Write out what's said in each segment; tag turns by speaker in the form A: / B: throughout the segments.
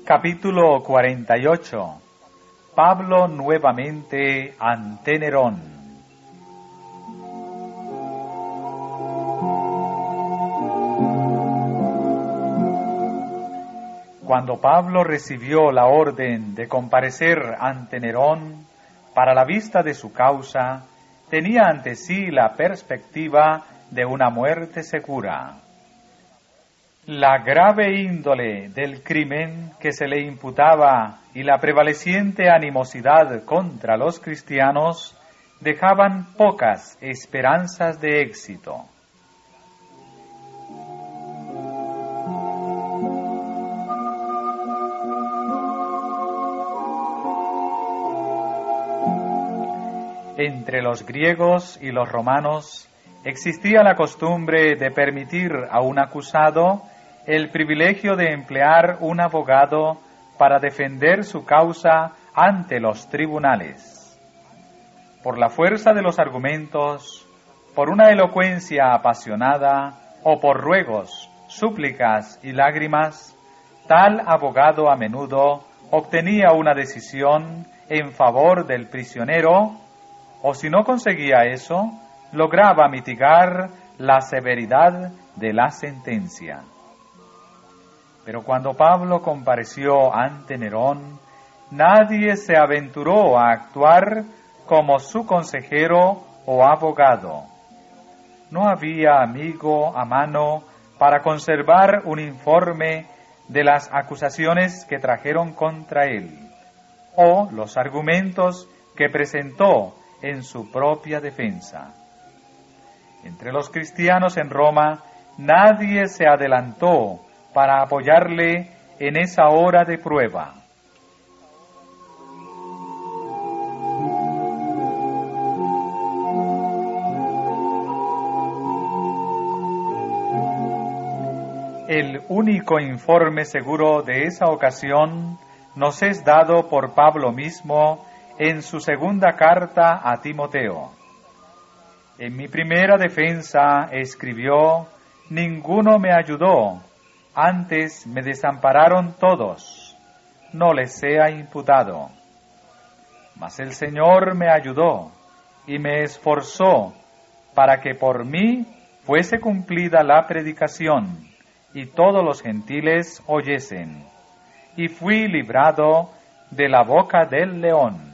A: Capítulo 48. Pablo nuevamente ante Nerón. Cuando Pablo recibió la orden de comparecer ante Nerón para la vista de su causa, tenía ante sí la perspectiva de una muerte segura. La grave índole del crimen que se le imputaba y la prevaleciente animosidad contra los cristianos dejaban pocas esperanzas de éxito. Entre los griegos y los romanos existía la costumbre de permitir a un acusado el privilegio de emplear un abogado para defender su causa ante los tribunales. Por la fuerza de los argumentos, por una elocuencia apasionada o por ruegos, súplicas y lágrimas, tal abogado a menudo obtenía una decisión en favor del prisionero, o si no conseguía eso, lograba mitigar la severidad de la sentencia. Pero cuando Pablo compareció ante Nerón, nadie se aventuró a actuar como su consejero o abogado. No había amigo a mano para conservar un informe de las acusaciones que trajeron contra él, o los argumentos que presentó en su propia defensa. Entre los cristianos en Roma, nadie se adelantó para apoyarle en esa hora de prueba. El único informe seguro de esa ocasión nos es dado por Pablo mismo en su segunda carta a Timoteo. En mi primera defensa, escribió, ninguno me ayudó, antes me desampararon todos, no les sea imputado. Mas el Señor me ayudó y me esforzó para que por mí fuese cumplida la predicación y todos los gentiles oyesen, y fui librado de la boca del león.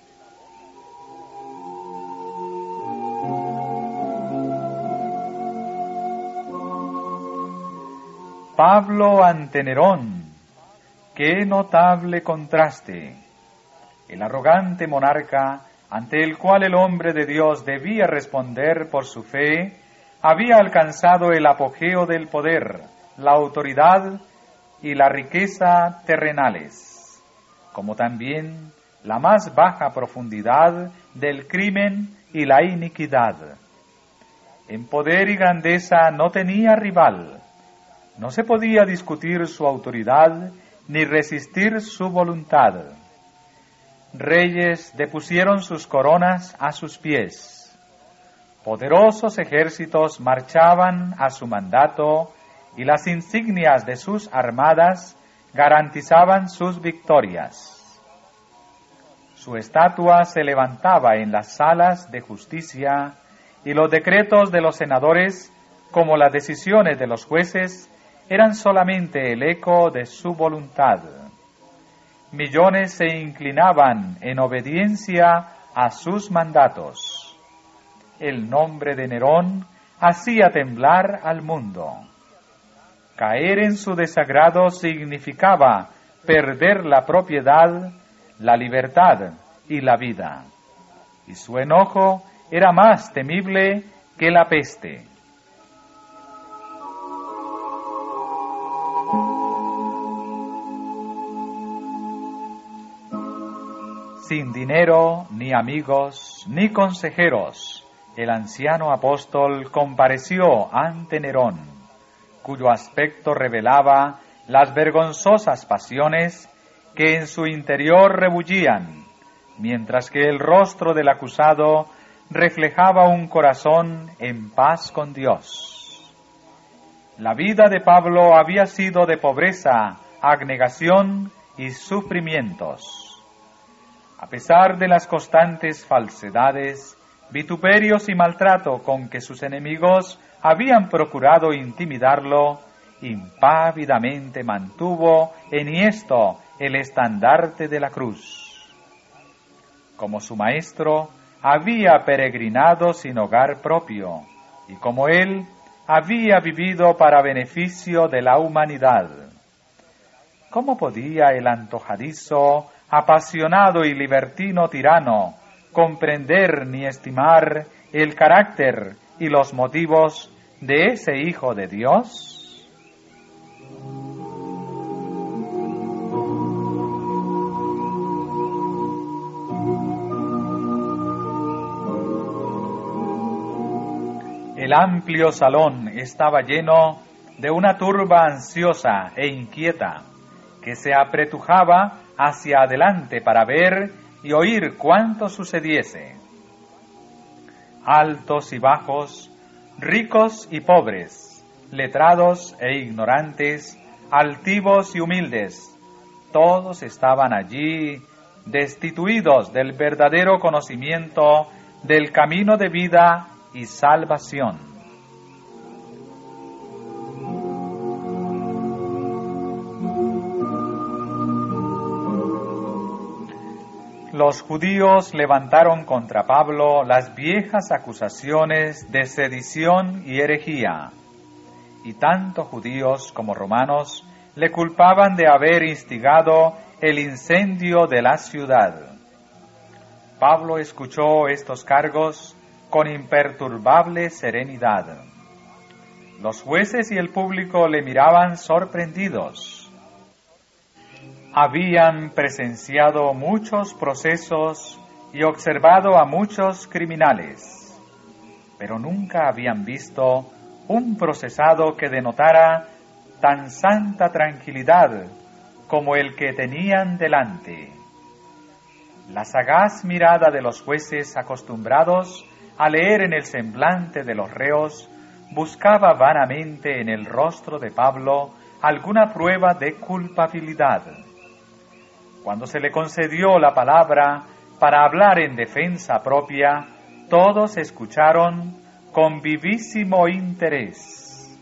A: Pablo ante Nerón, qué notable contraste. El arrogante monarca, ante el cual el hombre de Dios debía responder por su fe, había alcanzado el apogeo del poder, la autoridad y la riqueza terrenales, como también la más baja profundidad del crimen y la iniquidad. En poder y grandeza no tenía rival. No se podía discutir su autoridad ni resistir su voluntad. Reyes depusieron sus coronas a sus pies. Poderosos ejércitos marchaban a su mandato y las insignias de sus armadas garantizaban sus victorias. Su estatua se levantaba en las salas de justicia y los decretos de los senadores, como las decisiones de los jueces, eran solamente el eco de su voluntad. Millones se inclinaban en obediencia a sus mandatos. El nombre de Nerón hacía temblar al mundo. Caer en su desagrado significaba perder la propiedad, la libertad y la vida. Y su enojo era más temible que la peste. Sin dinero, ni amigos, ni consejeros, el anciano apóstol compareció ante Nerón, cuyo aspecto revelaba las vergonzosas pasiones que en su interior rebullían, mientras que el rostro del acusado reflejaba un corazón en paz con Dios. La vida de Pablo había sido de pobreza, abnegación y sufrimientos. A pesar de las constantes falsedades, vituperios y maltrato con que sus enemigos habían procurado intimidarlo, impávidamente mantuvo enhiesto el estandarte de la cruz. Como su maestro, había peregrinado sin hogar propio, y como él, había vivido para beneficio de la humanidad. ¿Cómo podía el antojadizo, apasionado y libertino tirano comprender ni estimar el carácter y los motivos de ese Hijo de Dios? El amplio salón estaba lleno de una turba ansiosa e inquieta que se apretujaba hacia adelante para ver y oír cuanto sucediese. Altos y bajos, ricos y pobres, letrados e ignorantes, altivos y humildes, todos estaban allí destituidos del verdadero conocimiento del camino de vida y salvación. Los judíos levantaron contra Pablo las viejas acusaciones de sedición y herejía, y tanto judíos como romanos le culpaban de haber instigado el incendio de la ciudad. Pablo escuchó estos cargos con imperturbable serenidad. Los jueces y el público le miraban sorprendidos. Habían presenciado muchos procesos y observado a muchos criminales, pero nunca habían visto un procesado que denotara tan santa tranquilidad como el que tenían delante. La sagaz mirada de los jueces, acostumbrados a leer en el semblante de los reos, buscaba vanamente en el rostro de Pablo alguna prueba de culpabilidad. Cuando se le concedió la palabra para hablar en defensa propia, todos escucharon con vivísimo interés.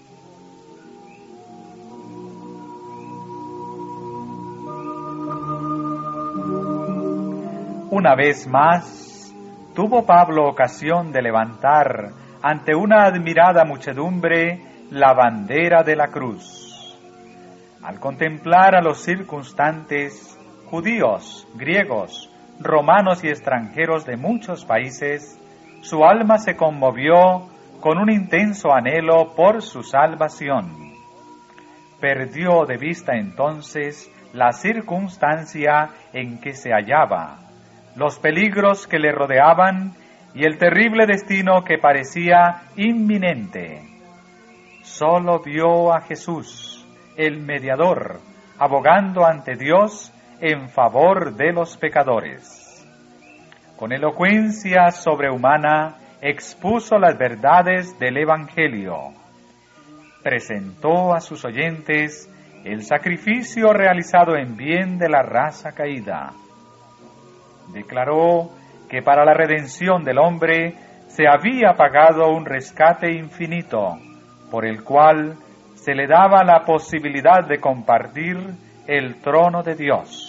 A: Una vez más, tuvo Pablo ocasión de levantar ante una admirada muchedumbre la bandera de la cruz. Al contemplar a los circunstantes, judíos, griegos, romanos y extranjeros de muchos países, su alma se conmovió con un intenso anhelo por su salvación. Perdió de vista entonces la circunstancia en que se hallaba, los peligros que le rodeaban y el terrible destino que parecía inminente. Solo vio a Jesús, el mediador, abogando ante Dios en favor de los pecadores. Con elocuencia sobrehumana expuso las verdades del Evangelio. Presentó a sus oyentes el sacrificio realizado en bien de la raza caída. Declaró que para la redención del hombre se había pagado un rescate infinito, por el cual se le daba la posibilidad de compartir el trono de Dios.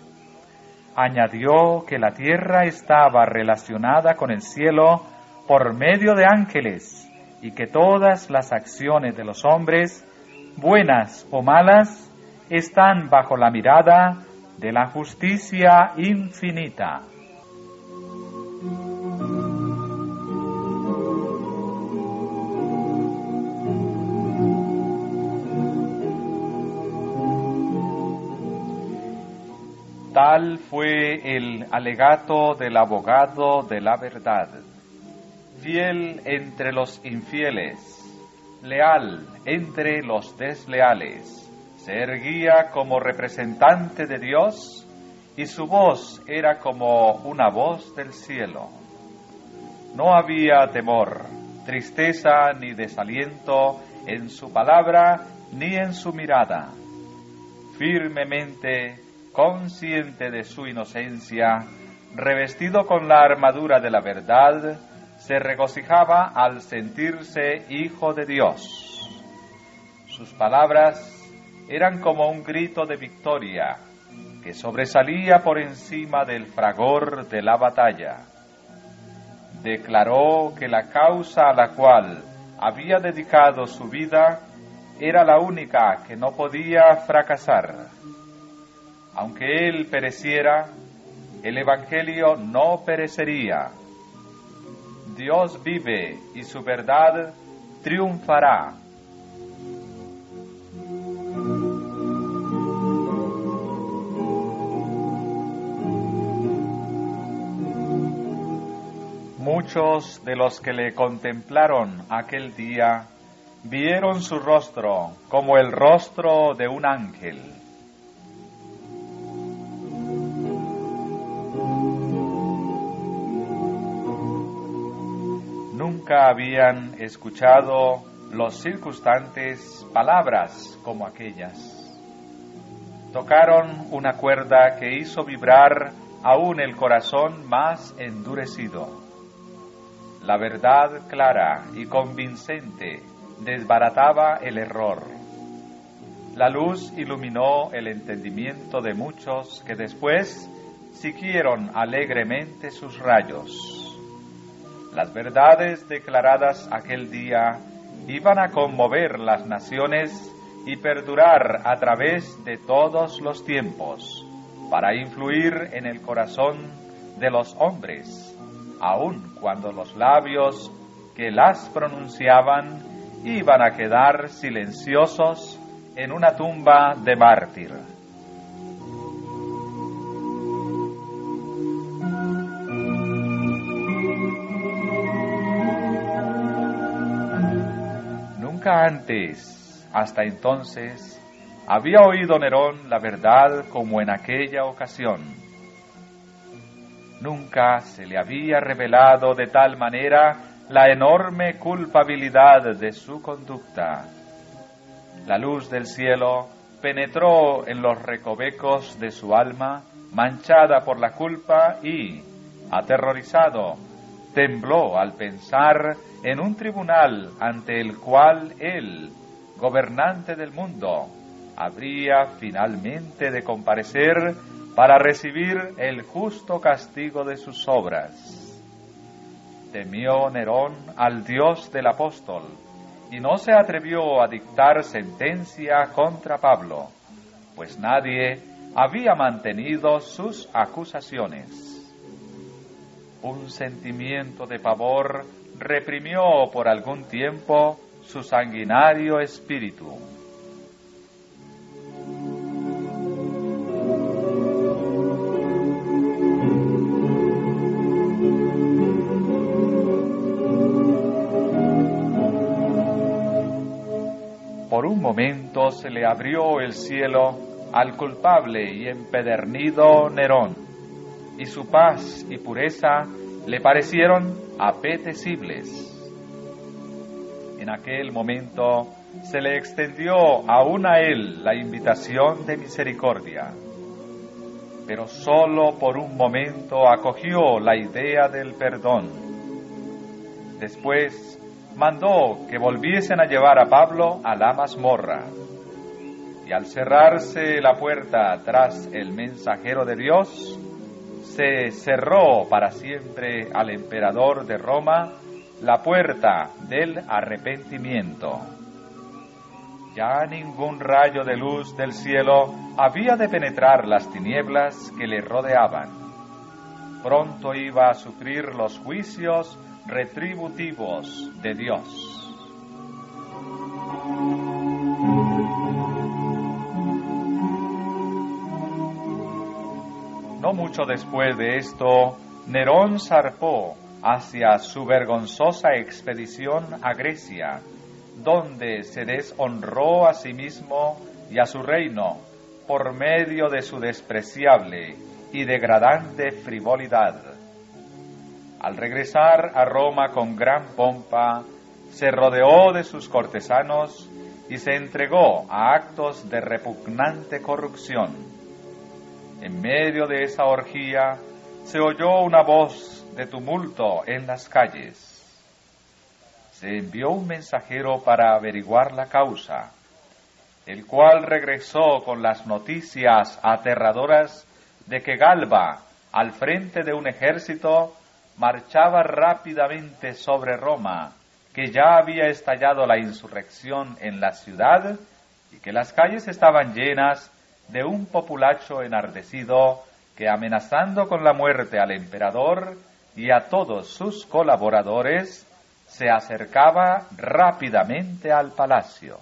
A: Añadió que la tierra estaba relacionada con el cielo por medio de ángeles y que todas las acciones de los hombres, buenas o malas, están bajo la mirada de la justicia infinita. Tal fue el alegato del abogado de la verdad, fiel entre los infieles, leal entre los desleales. Se erguía como representante de Dios y su voz era como una voz del cielo. No había temor, tristeza ni desaliento en su palabra ni en su mirada. Firmemente consciente de su inocencia, revestido con la armadura de la verdad, se regocijaba al sentirse hijo de Dios. Sus palabras eran como un grito de victoria que sobresalía por encima del fragor de la batalla. Declaró que la causa a la cual había dedicado su vida era la única que no podía fracasar. Aunque él pereciera, el Evangelio no perecería. Dios vive y su verdad triunfará. Muchos de los que le contemplaron aquel día vieron su rostro como el rostro de un ángel. Nunca habían escuchado los circunstantes palabras como aquellas. Tocaron una cuerda que hizo vibrar aún el corazón más endurecido. La verdad clara y convincente desbarataba el error. La luz iluminó el entendimiento de muchos que después siguieron alegremente sus rayos. Las verdades declaradas aquel día iban a conmover las naciones y perdurar a través de todos los tiempos, para influir en el corazón de los hombres, aun cuando los labios que las pronunciaban iban a quedar silenciosos en una tumba de mártir. Nunca antes, hasta entonces, había oído Nerón la verdad como en aquella ocasión. Nunca se le había revelado de tal manera la enorme culpabilidad de su conducta. La luz del cielo penetró en los recovecos de su alma, manchada por la culpa, y, aterrorizado, tembló al pensar en un tribunal ante el cual él, gobernante del mundo, habría finalmente de comparecer para recibir el justo castigo de sus obras. Temió Nerón al Dios del apóstol y no se atrevió a dictar sentencia contra Pablo, pues nadie había mantenido sus acusaciones. Un sentimiento de pavor reprimió por algún tiempo su sanguinario espíritu. Por un momento se le abrió el cielo al culpable y empedernido Nerón, y su paz y pureza le parecieron apetecibles. En aquel momento se le extendió aún a él la invitación de misericordia, pero solo por un momento acogió la idea del perdón. Después mandó que volviesen a llevar a Pablo a la mazmorra, y al cerrarse la puerta tras el mensajero de Dios, se cerró para siempre al emperador de Roma la puerta del arrepentimiento. Ya ningún rayo de luz del cielo había de penetrar las tinieblas que le rodeaban. Pronto iba a sufrir los juicios retributivos de Dios. No mucho después de esto, Nerón zarpó hacia su vergonzosa expedición a Grecia, donde se deshonró a sí mismo y a su reino por medio de su despreciable y degradante frivolidad. Al regresar a Roma con gran pompa, se rodeó de sus cortesanos y se entregó a actos de repugnante corrupción. En medio de esa orgía se oyó una voz de tumulto en las calles. Se envió un mensajero para averiguar la causa, el cual regresó con las noticias aterradoras de que Galba, al frente de un ejército, marchaba rápidamente sobre Roma, que ya había estallado la insurrección en la ciudad y que las calles estaban llenas de un populacho enardecido que, amenazando con la muerte al emperador y a todos sus colaboradores, se acercaba rápidamente al palacio.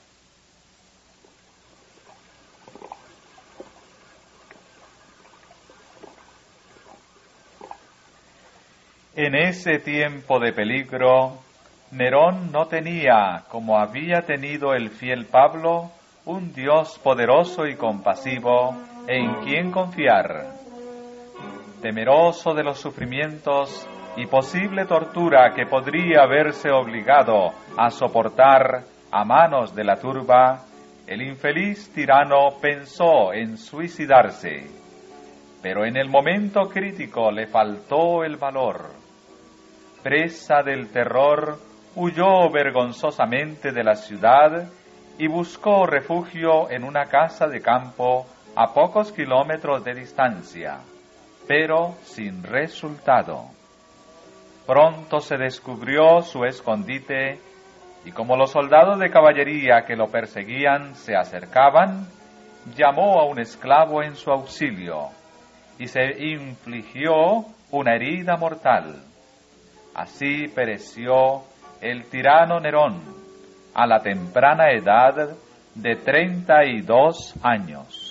A: En ese tiempo de peligro, Nerón no tenía, como había tenido el fiel Pablo, un Dios poderoso y compasivo en quien confiar. Temeroso de los sufrimientos y posible tortura que podría haberse obligado a soportar a manos de la turba, el infeliz tirano pensó en suicidarse, pero en el momento crítico le faltó el valor. Presa del terror, huyó vergonzosamente de la ciudad y buscó refugio en una casa de campo a pocos kilómetros de distancia, pero sin resultado. Pronto se descubrió su escondite y como los soldados de caballería que lo perseguían se acercaban, llamó a un esclavo en su auxilio y se infligió una herida mortal. Así pereció el tirano Nerón a la temprana edad de 32 años.